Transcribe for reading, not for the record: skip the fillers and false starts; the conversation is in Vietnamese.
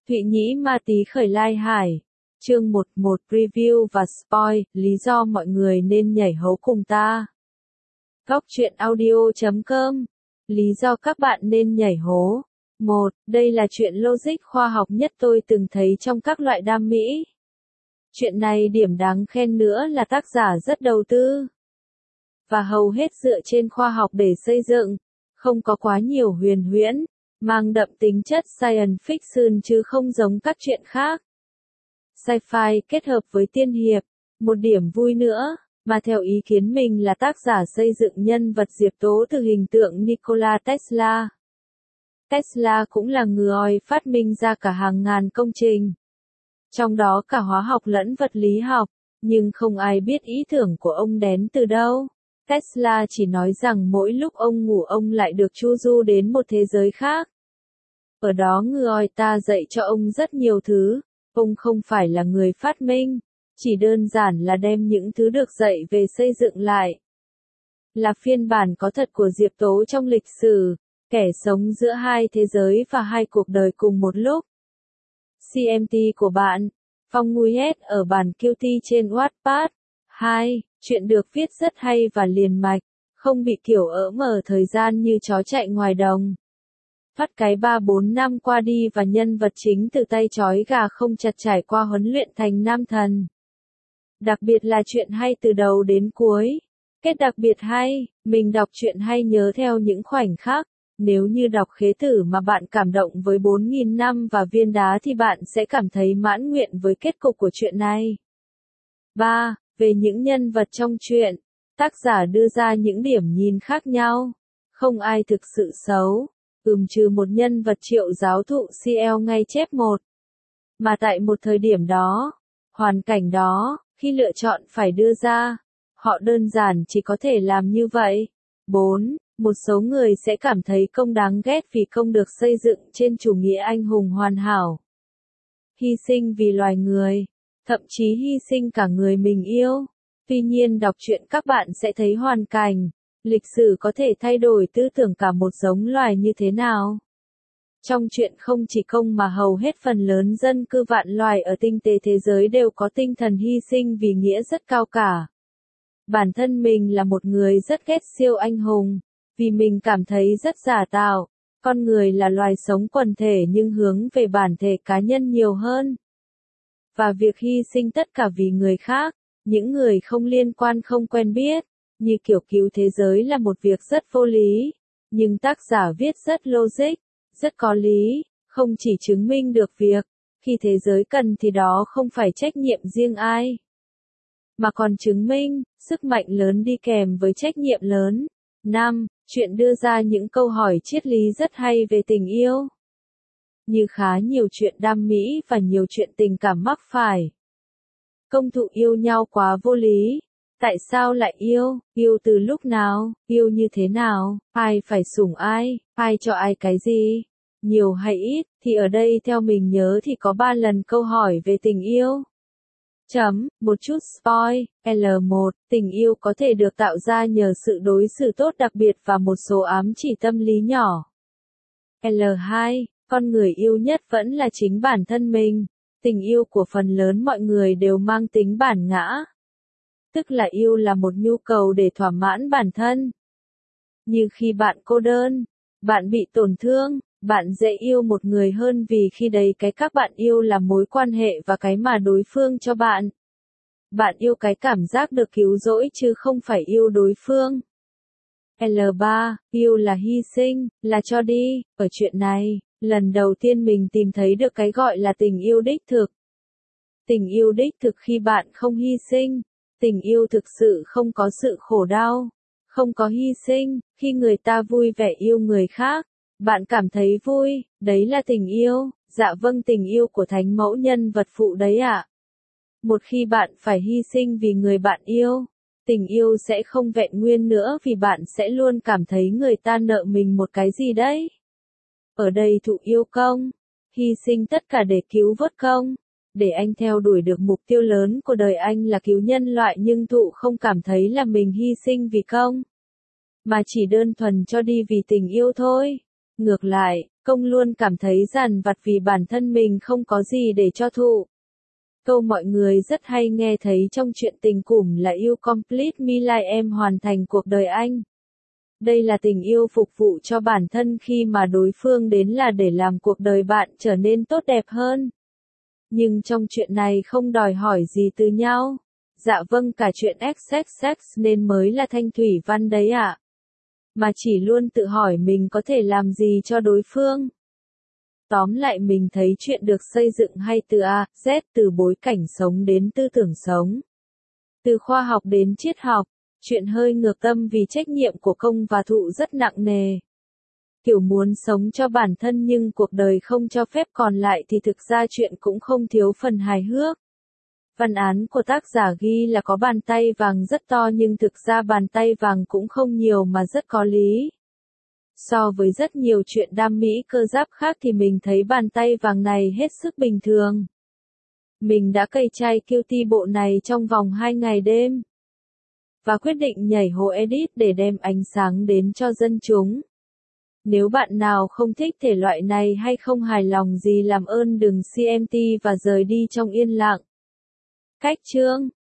Thụy Nhĩ Ma Tí khởi lai hải. Chương 11 Review và Spoil, lý do mọi người nên nhảy hố cùng ta. Góc truyện audio.com. Lý do các bạn nên nhảy hố. 1. Đây là chuyện logic khoa học nhất tôi từng thấy trong các loại đam mỹ. Chuyện này điểm đáng khen nữa là tác giả rất đầu tư. Và hầu hết dựa trên khoa học để xây dựng, không có quá nhiều huyền huyễn, mang đậm tính chất science fiction chứ không giống các chuyện khác. Sci-fi kết hợp với tiên hiệp, một điểm vui nữa, mà theo ý kiến mình là tác giả xây dựng nhân vật Diệp Tố từ hình tượng Nikola Tesla. Tesla cũng là người phát minh ra cả hàng ngàn công trình, trong đó cả hóa học lẫn vật lý học, nhưng không ai biết ý tưởng của ông đến từ đâu. Tesla chỉ nói rằng mỗi lúc ông ngủ ông lại được chu du đến một thế giới khác. Ở đó người ta dạy cho ông rất nhiều thứ, ông không phải là người phát minh, chỉ đơn giản là đem những thứ được dạy về xây dựng lại. Là phiên bản có thật của Diệp Tố trong lịch sử, kẻ sống giữa hai thế giới và hai cuộc đời cùng một lúc. CMT của bạn, Phong Nguyen ở bản QT trên Wattpad. 2. Chuyện được viết rất hay và liền mạch, không bị kiểu mở thời gian như chó chạy ngoài đồng. Phát cái 3-4 năm qua đi và nhân vật chính từ tay trói gà không chặt trải qua huấn luyện thành nam thần. Đặc biệt là chuyện hay từ đầu đến cuối. Kết đặc biệt hay, mình đọc chuyện hay nhớ theo những khoảnh khắc. Nếu như đọc Khế Tử mà bạn cảm động với 4.000 năm và viên đá thì bạn sẽ cảm thấy mãn nguyện với kết cục của chuyện này. 3. Về những nhân vật trong truyện, tác giả đưa ra những điểm nhìn khác nhau. Không ai thực sự xấu, trừ một nhân vật Triệu giáo thụ CL ngay chép 1. Mà tại một thời điểm đó, hoàn cảnh đó, khi lựa chọn phải đưa ra, họ đơn giản chỉ có thể làm như vậy. 4. Một số người sẽ cảm thấy công đáng ghét vì công được xây dựng trên chủ nghĩa anh hùng hoàn hảo. Hy sinh vì loài người, thậm chí hy sinh cả người mình yêu. Tuy nhiên đọc truyện các bạn sẽ thấy hoàn cảnh, lịch sử có thể thay đổi tư tưởng cả một giống loài như thế nào. Trong truyện không chỉ công mà hầu hết phần lớn dân cư vạn loài ở tinh tế thế giới đều có tinh thần hy sinh vì nghĩa rất cao cả. Bản thân mình là một người rất ghét siêu anh hùng, vì mình cảm thấy rất giả tạo. Con người là loài sống quần thể nhưng hướng về bản thể cá nhân nhiều hơn. Và việc hy sinh tất cả vì người khác, những người không liên quan không quen biết, như kiểu cứu thế giới là một việc rất vô lý. Nhưng tác giả viết rất logic, rất có lý, không chỉ chứng minh được việc, khi thế giới cần thì đó không phải trách nhiệm riêng ai, mà còn chứng minh, sức mạnh lớn đi kèm với trách nhiệm lớn. 5. Chuyện đưa ra những câu hỏi triết lý rất hay về tình yêu. Như khá nhiều chuyện đam mỹ và nhiều chuyện tình cảm mắc phải. Công thụ yêu nhau quá vô lý. Tại sao lại yêu? Yêu từ lúc nào? Yêu như thế nào? Ai phải sủng ai? Ai cho ai cái gì? Nhiều hay ít, thì ở đây theo mình nhớ thì có 3 lần câu hỏi về tình yêu. Một chút spoil, L1, tình yêu có thể được tạo ra nhờ sự đối xử tốt đặc biệt và một số ám chỉ tâm lý nhỏ. L2, con người yêu nhất vẫn là chính bản thân mình. Tình yêu của phần lớn mọi người đều mang tính bản ngã. Tức là yêu là một nhu cầu để thỏa mãn bản thân. Như khi bạn cô đơn, bạn bị tổn thương, bạn dễ yêu một người hơn vì khi đấy cái các bạn yêu là mối quan hệ và cái mà đối phương cho bạn. Bạn yêu cái cảm giác được cứu rỗi chứ không phải yêu đối phương. L3, yêu là hy sinh, là cho đi. Ở chuyện này, lần đầu tiên mình tìm thấy được cái gọi là tình yêu đích thực. Tình yêu đích thực khi bạn không hy sinh. Tình yêu thực sự không có sự khổ đau, không có hy sinh. Khi người ta vui vẻ yêu người khác, bạn cảm thấy vui, đấy là tình yêu. Dạ vâng, tình yêu của thánh mẫu nhân vật phụ đấy ạ. Một khi bạn phải hy sinh vì người bạn yêu, tình yêu sẽ không vẹn nguyên nữa vì bạn sẽ luôn cảm thấy người ta nợ mình một cái gì đấy. Ở đây thụ yêu công, hy sinh tất cả để cứu vớt công. Để anh theo đuổi được mục tiêu lớn của đời anh là cứu nhân loại nhưng thụ không cảm thấy là mình hy sinh vì công, mà chỉ đơn thuần cho đi vì tình yêu thôi. Ngược lại, Công luôn cảm thấy dằn vặt vì bản thân mình không có gì để cho thụ. Câu mọi người rất hay nghe thấy trong chuyện tình cùm là "You complete me like em hoàn thành cuộc đời anh." Đây là tình yêu phục vụ cho bản thân khi mà đối phương đến là để làm cuộc đời bạn trở nên tốt đẹp hơn. Nhưng trong chuyện này không đòi hỏi gì từ nhau. Dạ vâng, cả chuyện XXX nên mới là Thanh Thủy Văn đấy ạ. Mà chỉ luôn tự hỏi mình có thể làm gì cho đối phương. Tóm lại mình thấy chuyện được xây dựng hay từ A, Z, từ bối cảnh sống đến tư tưởng sống. Từ khoa học đến triết học, chuyện hơi ngược tâm vì trách nhiệm của công và thụ rất nặng nề. Kiểu muốn sống cho bản thân nhưng cuộc đời không cho phép còn lại thì thực ra chuyện cũng không thiếu phần hài hước. Văn án của tác giả ghi là có bàn tay vàng rất to nhưng thực ra bàn tay vàng cũng không nhiều mà rất có lý. So với rất nhiều chuyện đam mỹ cơ giáp khác thì mình thấy bàn tay vàng này hết sức bình thường. Mình đã cày chai QT bộ này trong vòng 2 ngày đêm. Và quyết định nhảy hồ edit để đem ánh sáng đến cho dân chúng. Nếu bạn nào không thích thể loại này hay không hài lòng gì làm ơn đừng CMT và rời đi trong yên lặng. Cách chương